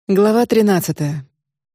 Глава 13.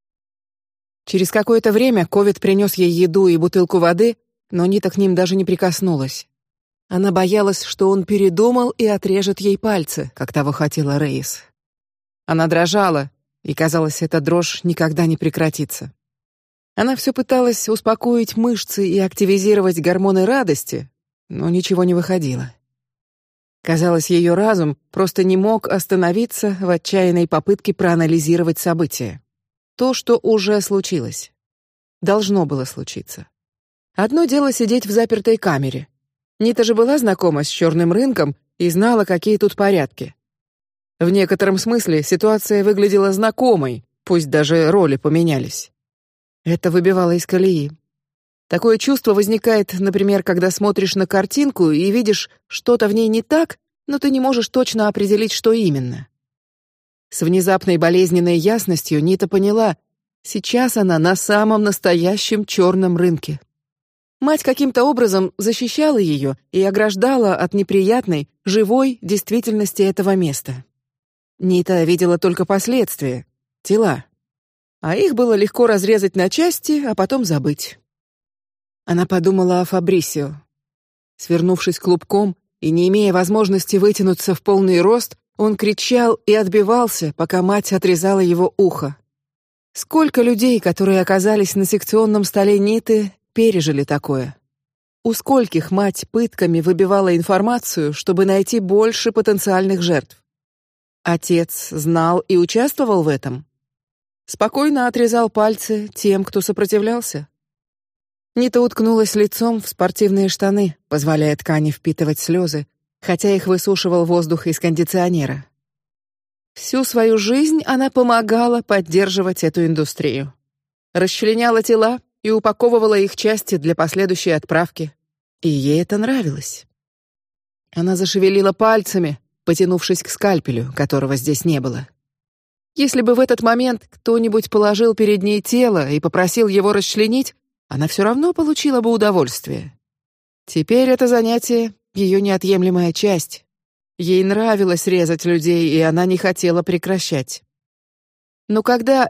Через какое-то время Ковид принес ей еду и бутылку воды, но Нита к ним даже не прикоснулась. Она боялась, что он передумал и отрежет ей пальцы, как того хотела Рейс. Она дрожала, и казалось, эта дрожь никогда не прекратится. Она все пыталась успокоить мышцы и активизировать гормоны радости, но ничего не выходило. Казалось, ее разум просто не мог остановиться в отчаянной попытке проанализировать события. То, что уже случилось, должно было случиться. Одно дело сидеть в запертой камере. Нита же была знакома с черным рынком и знала, какие тут порядки. В некотором смысле ситуация выглядела знакомой, пусть даже роли поменялись. Это выбивало из колеи. Такое чувство возникает, например, когда смотришь на картинку и видишь что-то в ней не так, но ты не можешь точно определить, что именно. С внезапной болезненной ясностью Нита поняла: сейчас она на самом настоящем черном рынке. Мать каким-то образом защищала ее и ограждала от неприятной, живой действительности этого места. Нита видела только последствия, тела, а их было легко разрезать на части, а потом забыть. Она подумала о Фабрисио. Свернувшись клубком и не имея возможности вытянуться в полный рост, он кричал и отбивался, пока мать отрезала его ухо. Сколько людей, которые оказались на секционном столе Ниты, пережили такое? У скольких мать пытками выбивала информацию, чтобы найти больше потенциальных жертв? Отец знал и участвовал в этом. Спокойно отрезал пальцы тем, кто сопротивлялся. Нита уткнулась лицом в спортивные штаны, позволяя ткани впитывать слезы, хотя их высушивал воздух из кондиционера. Всю свою жизнь она помогала поддерживать эту индустрию, расчленяла тела и упаковывала их части для последующей отправки, и ей это нравилось. Она зашевелила пальцами, потянувшись к скальпелю, которого здесь не было. Если бы в этот момент кто-нибудь положил перед ней тело и попросил его расчленить, она все равно получила бы удовольствие. Теперь это занятие — ее неотъемлемая часть. Ей нравилось резать людей, и она не хотела прекращать. Но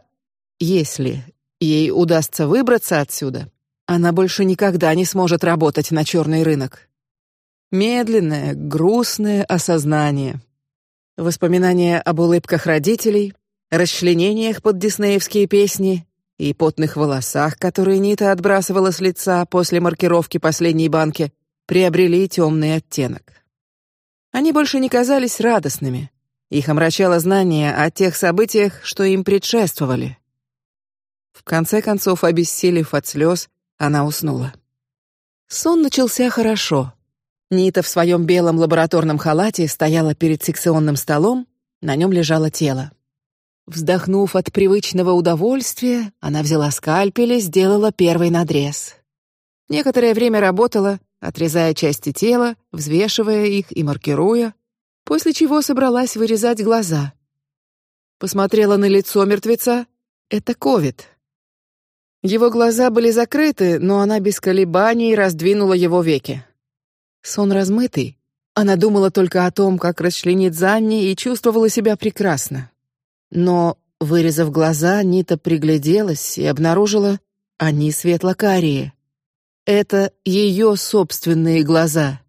если ей удастся выбраться отсюда, она больше никогда не сможет работать на черный рынок. Медленное, грустное осознание. Воспоминания об улыбках родителей, расчленениях под диснеевские песни и потных волосах, которые Нита отбрасывала с лица после маркировки последней банки, приобрели темный оттенок. Они больше не казались радостными. Их омрачало знание о тех событиях, что им предшествовали. В конце концов, обессилев от слез, она уснула. Сон начался хорошо. Нита в своем белом лабораторном халате стояла перед секционным столом, на нем лежало тело. Вздохнув от привычного удовольствия, она взяла скальпель и сделала первый надрез. Некоторое время работала, отрезая части тела, взвешивая их и маркируя, после чего собралась вырезать глаза. Посмотрела на лицо мертвеца. Это Ковид. Его глаза были закрыты, но она без колебаний раздвинула его веки. Сон размытый. Она думала только о том, как расчленить Занни, и чувствовала себя прекрасно. Но, вырезав глаза, Нита пригляделась и обнаружила, они светло-карие. Это ее собственные глаза.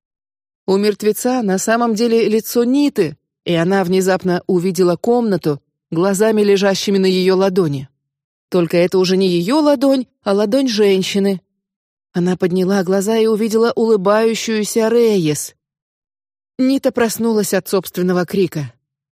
У мертвеца на самом деле лицо Ниты, и она внезапно увидела комнату глазами, лежащими на ее ладони. Только это уже не ее ладонь, а ладонь женщины. Она подняла глаза и увидела улыбающуюся Рейес. Нита проснулась от собственного крика.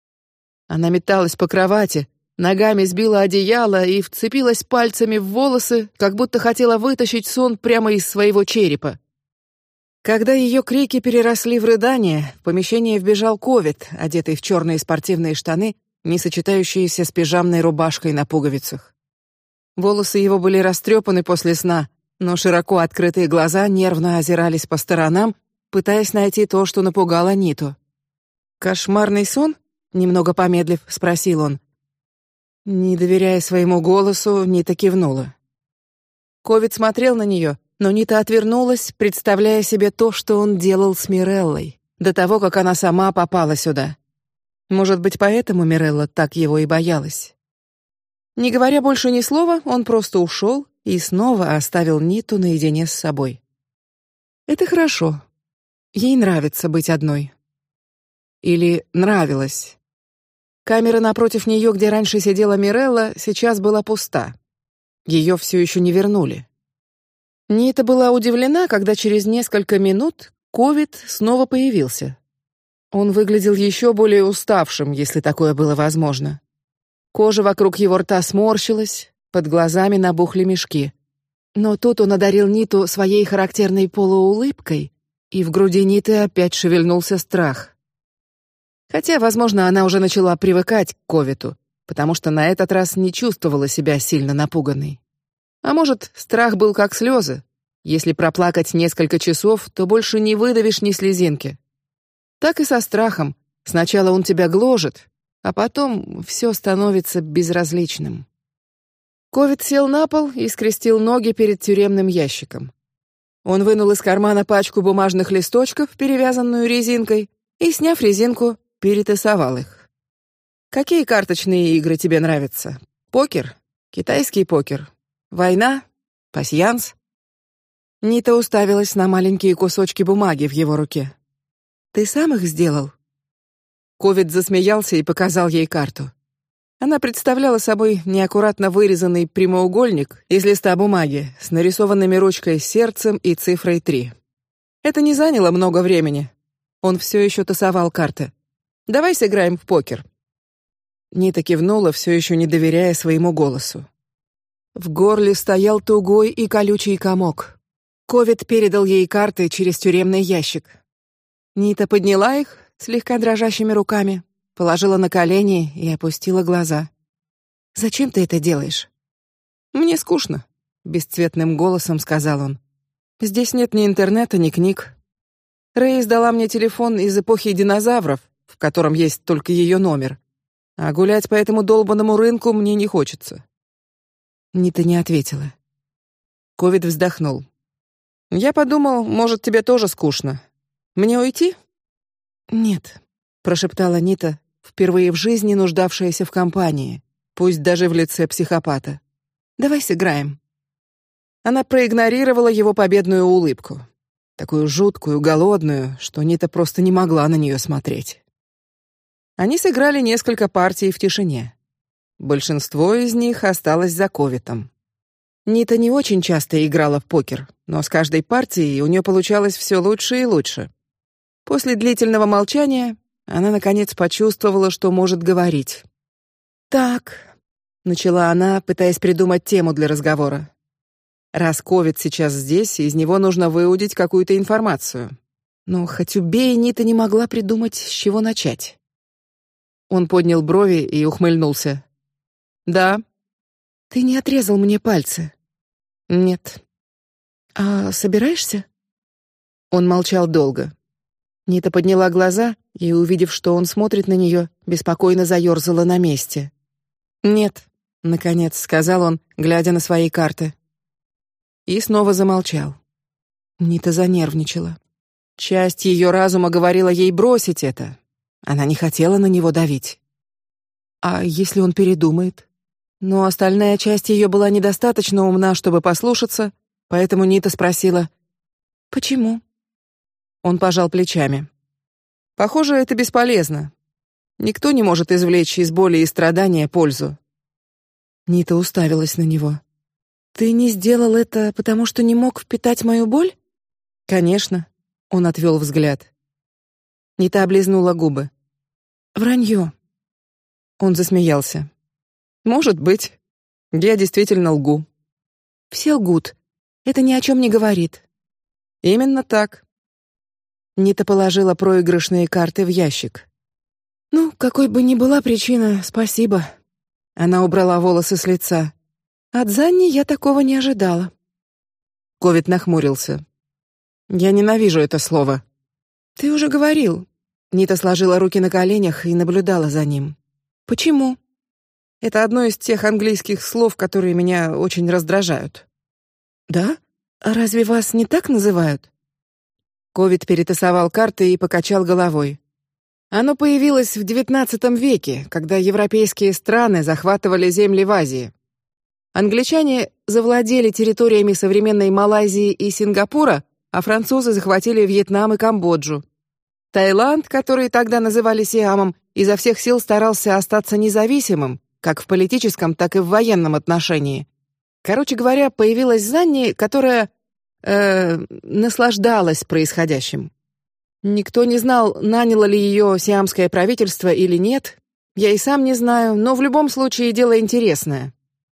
Она металась по кровати, ногами сбила одеяло и вцепилась пальцами в волосы, как будто хотела вытащить сон прямо из своего черепа. Когда ее крики переросли в рыдания, в помещение вбежал Ковид, одетый в черные спортивные штаны, не сочетающиеся с пижамной рубашкой на пуговицах. Волосы его были растрепаны после сна, но широко открытые глаза нервно озирались по сторонам, пытаясь найти то, что напугало Ниту. «Кошмарный сон?» — немного помедлив, спросил он. Не доверяя своему голосу, Нита кивнула. Ковид смотрел на нее, но Нита отвернулась, представляя себе то, что он делал с Миреллой, до того, как она сама попала сюда. Может быть, поэтому Мирелла так его и боялась. Не говоря больше ни слова, он просто ушел и снова оставил Ниту наедине с собой. Это хорошо. Ей нравится быть одной. Или нравилось. Камера напротив нее, где раньше сидела Мирелла, сейчас была пуста. Ее все еще не вернули. Нита была удивлена, когда через несколько минут Ковид снова появился. Он выглядел еще более уставшим, если такое было возможно. Кожа вокруг его рта сморщилась, под глазами набухли мешки. Но тут он одарил Ниту своей характерной полуулыбкой, и в груди Ниты опять шевельнулся страх. Хотя, возможно, она уже начала привыкать к Ковиду, потому что на этот раз не чувствовала себя сильно напуганной. А может, страх был как слезы. Если проплакать несколько часов, то больше не выдавишь ни слезинки. Так и со страхом. Сначала он тебя гложет, а потом все становится безразличным. Ковид сел на пол и скрестил ноги перед тюремным ящиком. Он вынул из кармана пачку бумажных листочков, перевязанную резинкой, и, сняв резинку, перетасовал их. Какие карточные игры тебе нравятся? Покер? Китайский покер? Война? Пасьянс? Нита уставилась на маленькие кусочки бумаги в его руке. Ты сам их сделал? Ковид засмеялся и показал ей карту. Она представляла собой неаккуратно вырезанный прямоугольник из листа бумаги с нарисованными ручкой сердцем и цифрой 3. Это не заняло много времени. Он все еще тасовал карты. Давай сыграем в покер. Нита кивнула, все еще не доверяя своему голосу. В горле стоял тугой и колючий комок. Ковид передал ей карты через тюремный ящик. Нита подняла их слегка дрожащими руками, положила на колени и опустила глаза. Зачем ты это делаешь? Мне скучно, бесцветным голосом сказал он. Здесь нет ни интернета, ни книг. Рэй дала мне телефон из эпохи динозавров, в котором есть только ее номер. А гулять по этому долбанному рынку мне не хочется. Нита не ответила. Ковид вздохнул. Я подумал, может, тебе тоже скучно. Мне уйти? Нет, прошептала Нита, впервые в жизни нуждавшаяся в компании, пусть даже в лице психопата. Давай сыграем. Она проигнорировала его победную улыбку, такую жуткую, голодную, что Нита просто не могла на нее смотреть. Они сыграли несколько партий в тишине. Большинство из них осталось за Ковидом. Нита не очень часто играла в покер, но с каждой партией у нее получалось все лучше и лучше. После длительного молчания она наконец почувствовала, что может говорить. Так, начала она, пытаясь придумать тему для разговора. Раз Ковид сейчас здесь, из него нужно выудить какую-то информацию. Но хоть убей, Нита не могла придумать, с чего начать. Он поднял брови и ухмыльнулся. Да. Ты не отрезал мне пальцы? Нет. А собираешься? Он молчал долго. Нита подняла глаза и, увидев, что он смотрит на нее, беспокойно заерзала на месте. Нет, наконец сказал он, глядя на свои карты. И снова замолчал. Нита занервничала. Часть ее разума говорила ей бросить это. Она не хотела на него давить. А если он передумает? Но остальная часть ее была недостаточно умна, чтобы послушаться, поэтому Нита спросила: "Почему?" Он пожал плечами. Похоже, это бесполезно. Никто не может извлечь из боли и страдания пользу. Нита уставилась на него. Ты не сделал это, потому что не мог впитать мою боль? Конечно. Он отвел взгляд. Нита облизнула губы. Вранье. Он засмеялся. Может быть, я действительно лгу. Все лгут. Это ни о чем не говорит. Именно так. Нита положила проигрышные карты в ящик. Ну, какой бы ни была причина, спасибо. Она убрала волосы с лица. От Занни я такого не ожидала. Ковид нахмурился. Я ненавижу это слово. Ты уже говорил. Нита сложила руки на коленях и наблюдала за ним. Почему? Это одно из тех английских слов, которые меня очень раздражают. Да? А разве вас не так называют? Ковид перетасовал карты и покачал головой. Оно появилось в XIX веке, когда европейские страны захватывали земли в Азии. Англичане завладели территориями современной Малайзии и Сингапура, а французы захватили Вьетнам и Камбоджу. Таиланд, который тогда называли Сиамом, изо всех сил старался остаться независимым, как в политическом, так и в военном отношении. Короче говоря, появилась Занни, которая наслаждалась происходящим. Никто не знал, наняло ли ее сиамское правительство или нет. Я и сам не знаю, но в любом случае дело интересное.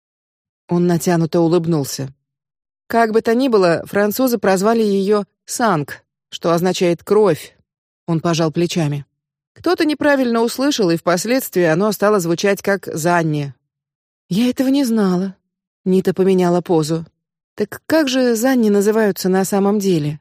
Он натянуто улыбнулся. Как бы то ни было, французы прозвали ее Санг, что означает кровь. Он пожал плечами. Кто-то неправильно услышал, и впоследствии оно стало звучать как Занни. Я этого не знала. Нита поменяла позу. Так как же Занни называются на самом деле?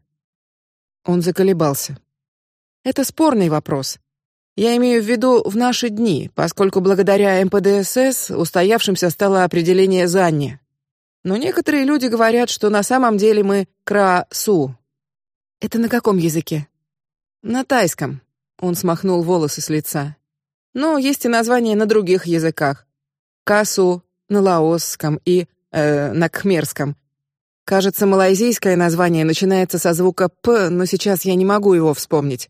Он заколебался. Это спорный вопрос. Я имею в виду в наши дни, поскольку благодаря МПДСС устоявшимся стало определение Занни. Но некоторые люди говорят, что на самом деле мы Кра-Су. Это на каком языке? На тайском. Он смахнул волосы с лица. Но есть и названия на других языках. Касу на лаосском и на кхмерском. Кажется, малайзийское название начинается со звука п, но сейчас я не могу его вспомнить.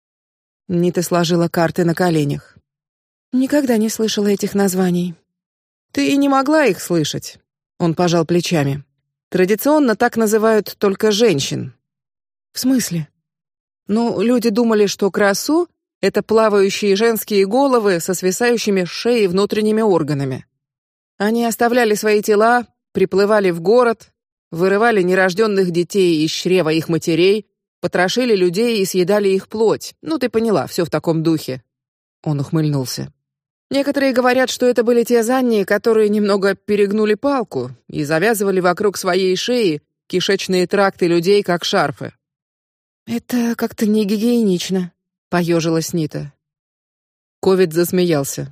Нита сложила карты на коленях. Никогда не слышала этих названий. Ты и не могла их слышать. Он пожал плечами. Традиционно так называют только женщин. В смысле? Ну, люди думали, что красу — это плавающие женские головы со свисающими с шеи внутренними органами. Они оставляли свои тела, приплывали в город, вырывали нерожденных детей из чрева их матерей, потрошили людей и съедали их плоть. Ну, ты поняла, все в таком духе. Он ухмыльнулся. Некоторые говорят, что это были те Занни, которые немного перегнули палку и завязывали вокруг своей шеи кишечные тракты людей как шарфы. Это как-то не гигиенично, поежилась Нита. Ковид засмеялся.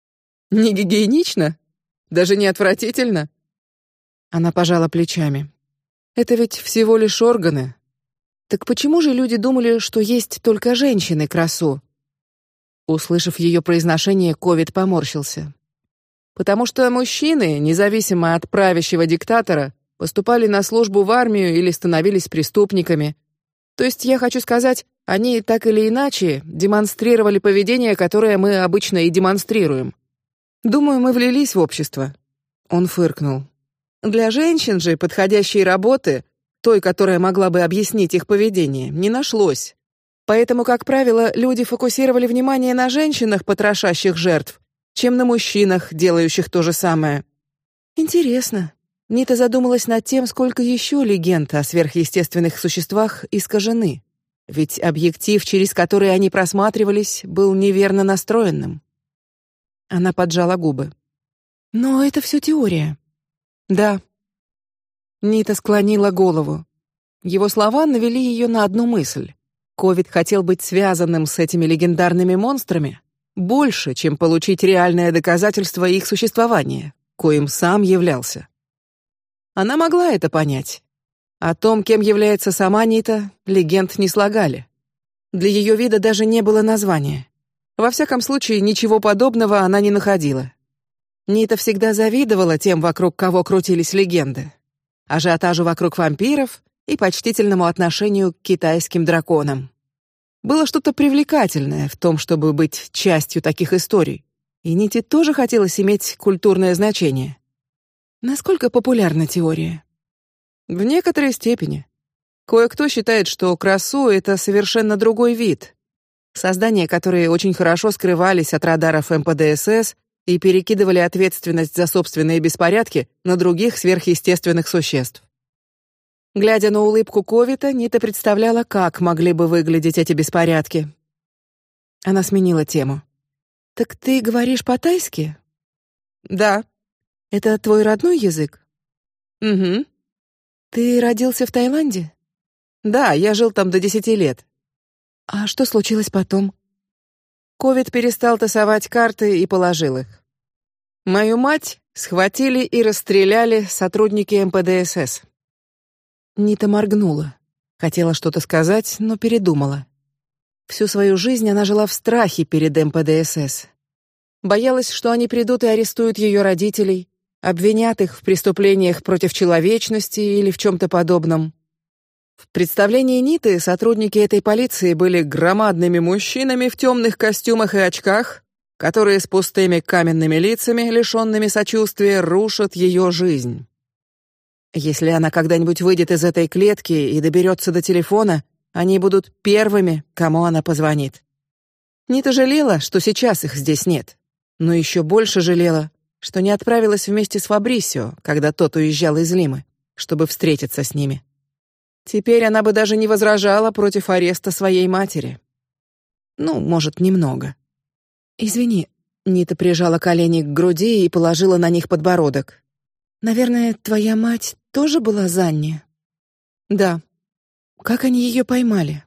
Не гигиенично? Даже не отвратительно? Она пожала плечами. Это ведь всего лишь органы. Так почему же люди думали, что есть только женщины красу? Услышав ее произношение, Ковид поморщился. Потому что мужчины, независимо от правящего диктатора, поступали на службу в армию или становились преступниками. То есть я хочу сказать, они так или иначе демонстрировали поведение, которое мы обычно и демонстрируем. Думаю, мы влились в общество. Он фыркнул. Для женщин же подходящей работы, той, которая могла бы объяснить их поведение, не нашлось. Поэтому, как правило, люди фокусировали внимание на женщинах, потрошащих жертв, чем на мужчинах, делающих то же самое. Интересно. Нита задумалась над тем, сколько еще легенд о сверхъестественных существах искажены. Ведь объектив, через который они просматривались, был неверно настроенным. Она поджала губы. Но это все теория. Да. Нита склонила голову. Его слова навели ее на одну мысль. Ковид хотел быть связанным с этими легендарными монстрами больше, чем получить реальное доказательство их существования, коим сам являлся. Она могла это понять. О том, кем является сама Нита, легенд не слагали. Для ее вида даже не было названия. Во всяком случае, ничего подобного она не находила. Нита всегда завидовала тем, вокруг кого крутились легенды. Ажиотажу вокруг вампиров и почтительному отношению к китайским драконам. Было что-то привлекательное в том, чтобы быть частью таких историй. И Ните тоже хотелось иметь культурное значение. Насколько популярна теория? В некоторой степени. Кое-кто считает, что красу — это совершенно другой вид. Создания, которые очень хорошо скрывались от радаров МПДСС и перекидывали ответственность за собственные беспорядки на других сверхъестественных существ. Глядя на улыбку Ковита, Нита представляла, как могли бы выглядеть эти беспорядки. Она сменила тему. Так ты говоришь по-тайски? Да. Это твой родной язык? Угу. Ты родился в Таиланде? Да, я жил там до 10 лет. А что случилось потом? Ковид перестал тасовать карты и положил их. Мою мать схватили и расстреляли сотрудники МПДСС. Нита моргнула. Хотела что-то сказать, но передумала. Всю свою жизнь она жила в страхе перед МПДСС. Боялась, что они придут и арестуют ее родителей, обвинят их в преступлениях против человечности или в чем-то подобном. В представлении Ниты сотрудники этой полиции были громадными мужчинами в темных костюмах и очках, которые с пустыми каменными лицами, лишенными сочувствия, рушат ее жизнь. Если она когда-нибудь выйдет из этой клетки и доберется до телефона, они будут первыми, кому она позвонит. Нита жалела, что сейчас их здесь нет, но еще больше жалела, что не отправилась вместе с Фабрисио, когда тот уезжал из Лимы, чтобы встретиться с ними. Теперь она бы даже не возражала против ареста своей матери. Ну, может, немного. Извини, Нита прижала колени к груди и положила на них подбородок. Наверное, твоя мать тоже была Занни? Да. Как они ее поймали?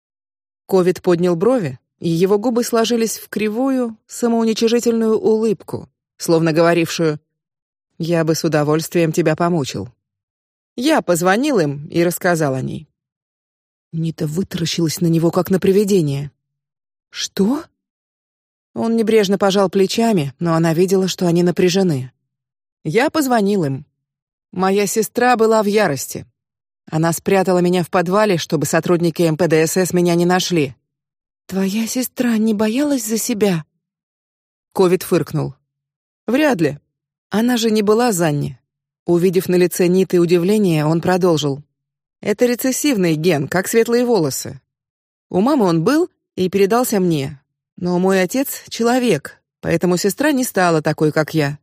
Ковид поднял брови, и его губы сложились в кривую, самоуничижительную улыбку, словно говорившую: «Я бы с удовольствием тебя помучил». Я позвонил им и рассказал о ней. Нита вытаращилась на него, как на привидение. Что? Он небрежно пожал плечами, но она видела, что они напряжены. Я позвонил им. Моя сестра была в ярости. Она спрятала меня в подвале, чтобы сотрудники МПДСС меня не нашли. Твоя сестра не боялась за себя? Ковид фыркнул. Вряд ли. Она же не была Занни. Увидев на лице Ниты удивление, он продолжил: это рецессивный ген, как светлые волосы. У мамы он был и передался мне, но мой отец человек, поэтому сестра не стала такой, как я.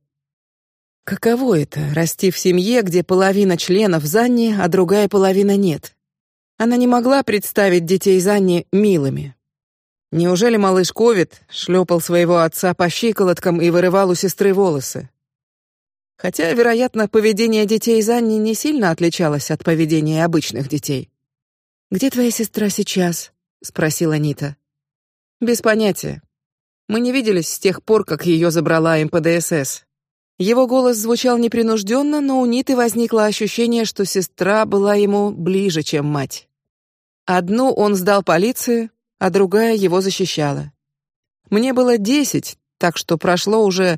Каково это — расти в семье, где половина членов Занни, а другая половина нет? Она не могла представить детей Занни милыми. Неужели малыш Ковид шлепал своего отца по щиколоткам и вырывал у сестры волосы? Хотя, вероятно, поведение детей Занни не сильно отличалось от поведения обычных детей. Где твоя сестра сейчас? Спросила Нита. Без понятия. Мы не виделись с тех пор, как ее забрала МПДСС. Его голос звучал непринужденно, но у Ниты возникло ощущение, что сестра была ему ближе, чем мать. Одну он сдал полиции, а другая его защищала. Мне было 10, так что прошло уже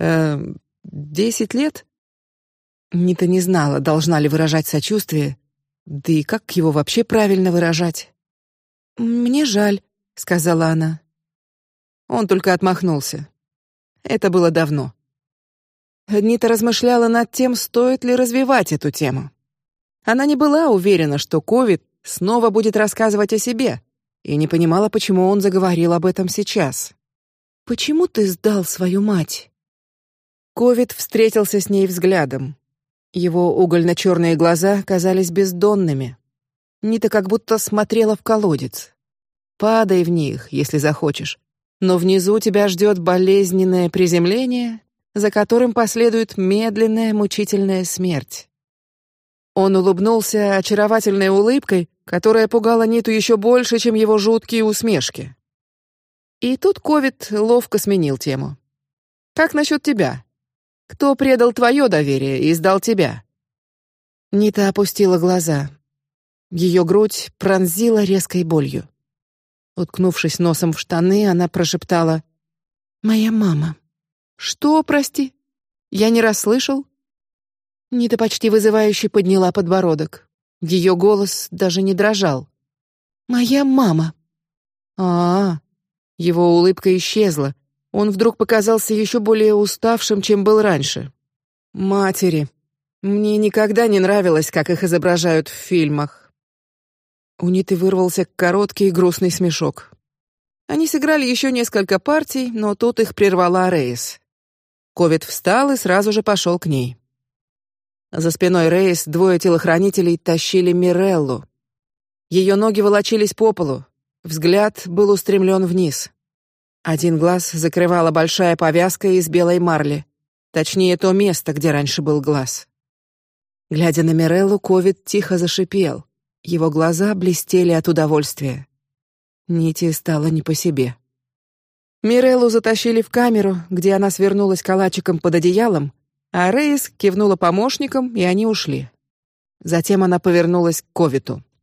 10 лет. Нита не знала, должна ли выражать сочувствие, да и как его вообще правильно выражать. Мне жаль, сказала она. Он только отмахнулся. Это было давно. Нита размышляла над тем, стоит ли развивать эту тему. Она не была уверена, что Ковид снова будет рассказывать о себе, и не понимала, почему он заговорил об этом сейчас. Почему ты сдал свою мать? Ковид встретился с ней взглядом. Его угольно-черные глаза казались бездонными. Нита как будто смотрела в колодец. Падай в них, если захочешь, но внизу тебя ждет болезненное приземление, за которым последует медленная мучительная смерть. Он улыбнулся очаровательной улыбкой, которая пугала Ниту еще больше, чем его жуткие усмешки. И тут Ковид ловко сменил тему. Как насчет тебя? Кто предал твое доверие и сдал тебя? Нита опустила глаза. Ее грудь пронзила резкой болью. Уткнувшись носом в штаны, она прошептала: «Моя мама». «Что, прости? Я не расслышал?» Нита почти вызывающе подняла подбородок. Ее голос даже не дрожал. «Моя мама». Его улыбка исчезла. Он вдруг показался еще более уставшим, чем был раньше. «Матери. Мне никогда не нравилось, как их изображают в фильмах». У Ниты вырвался короткий и грустный смешок. Они сыграли еще несколько партий, но тут их прервала Рейс. Ковид встал и сразу же пошел к ней. За спиной Рейс двое телохранителей тащили Миреллу. Ее ноги волочились по полу, взгляд был устремлен вниз. Один глаз закрывала большая повязка из белой марли, точнее то место, где раньше был глаз. Глядя на Миреллу, Ковид тихо зашипел. Его глаза блестели от удовольствия. Нити стало не по себе. Миреллу затащили в камеру, где она свернулась калачиком под одеялом, а Рейс кивнула помощникам, и они ушли. Затем она повернулась к Ковиту.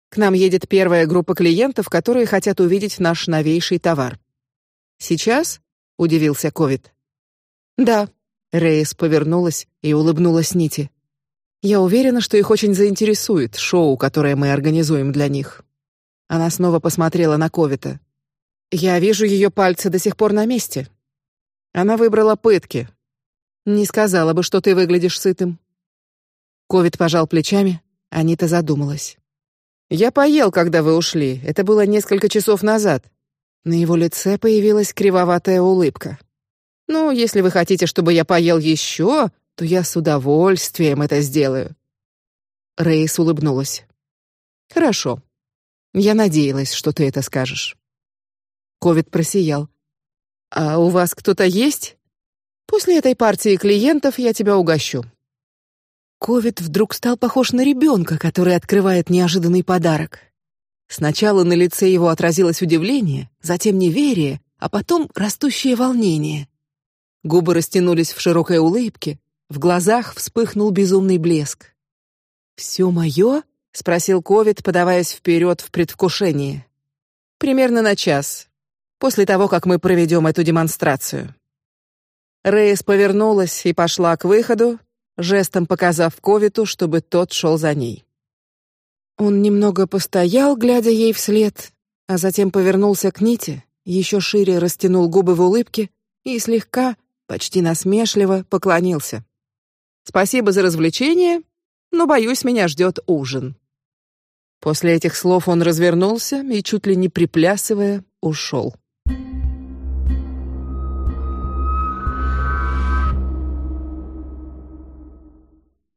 К нам едет первая группа клиентов, которые хотят увидеть наш новейший товар. Сейчас? Удивился Ковид. Да. Рейс повернулась и улыбнулась Нити. Я уверена, что их очень заинтересует шоу, которое мы организуем для них. Она снова посмотрела на Ковита. Я вижу ее пальцы до сих пор на месте. Она выбрала пытки. Не сказала бы, что ты выглядишь сытым. Ковид пожал плечами, Анита задумалась. Я поел, когда вы ушли. Это было несколько часов назад. На его лице появилась кривоватая улыбка. Ну, если вы хотите, чтобы я поел еще, то я с удовольствием это сделаю. Рейс улыбнулась. Хорошо. Я надеялась, что ты это скажешь. Ковид просиял. А у вас кто-то есть? После этой партии клиентов я тебя угощу. Ковид вдруг стал похож на ребенка, который открывает неожиданный подарок. Сначала на лице его отразилось удивление, затем неверие, а потом растущее волнение. Губы растянулись в широкой улыбке, в глазах вспыхнул безумный блеск. «Все мое?» — спросил Ковид, подаваясь вперед в предвкушении. «Примерно на час, после того, как мы проведем эту демонстрацию». Рейс повернулась и пошла к выходу, жестом показав Ковиту, чтобы тот шел за ней. Он немного постоял, глядя ей вслед, а затем повернулся к Ните, еще шире растянул губы в улыбке и слегка, почти насмешливо поклонился. Спасибо за развлечение, но боюсь, меня ждет ужин. После этих слов он развернулся и чуть ли не приплясывая ушел.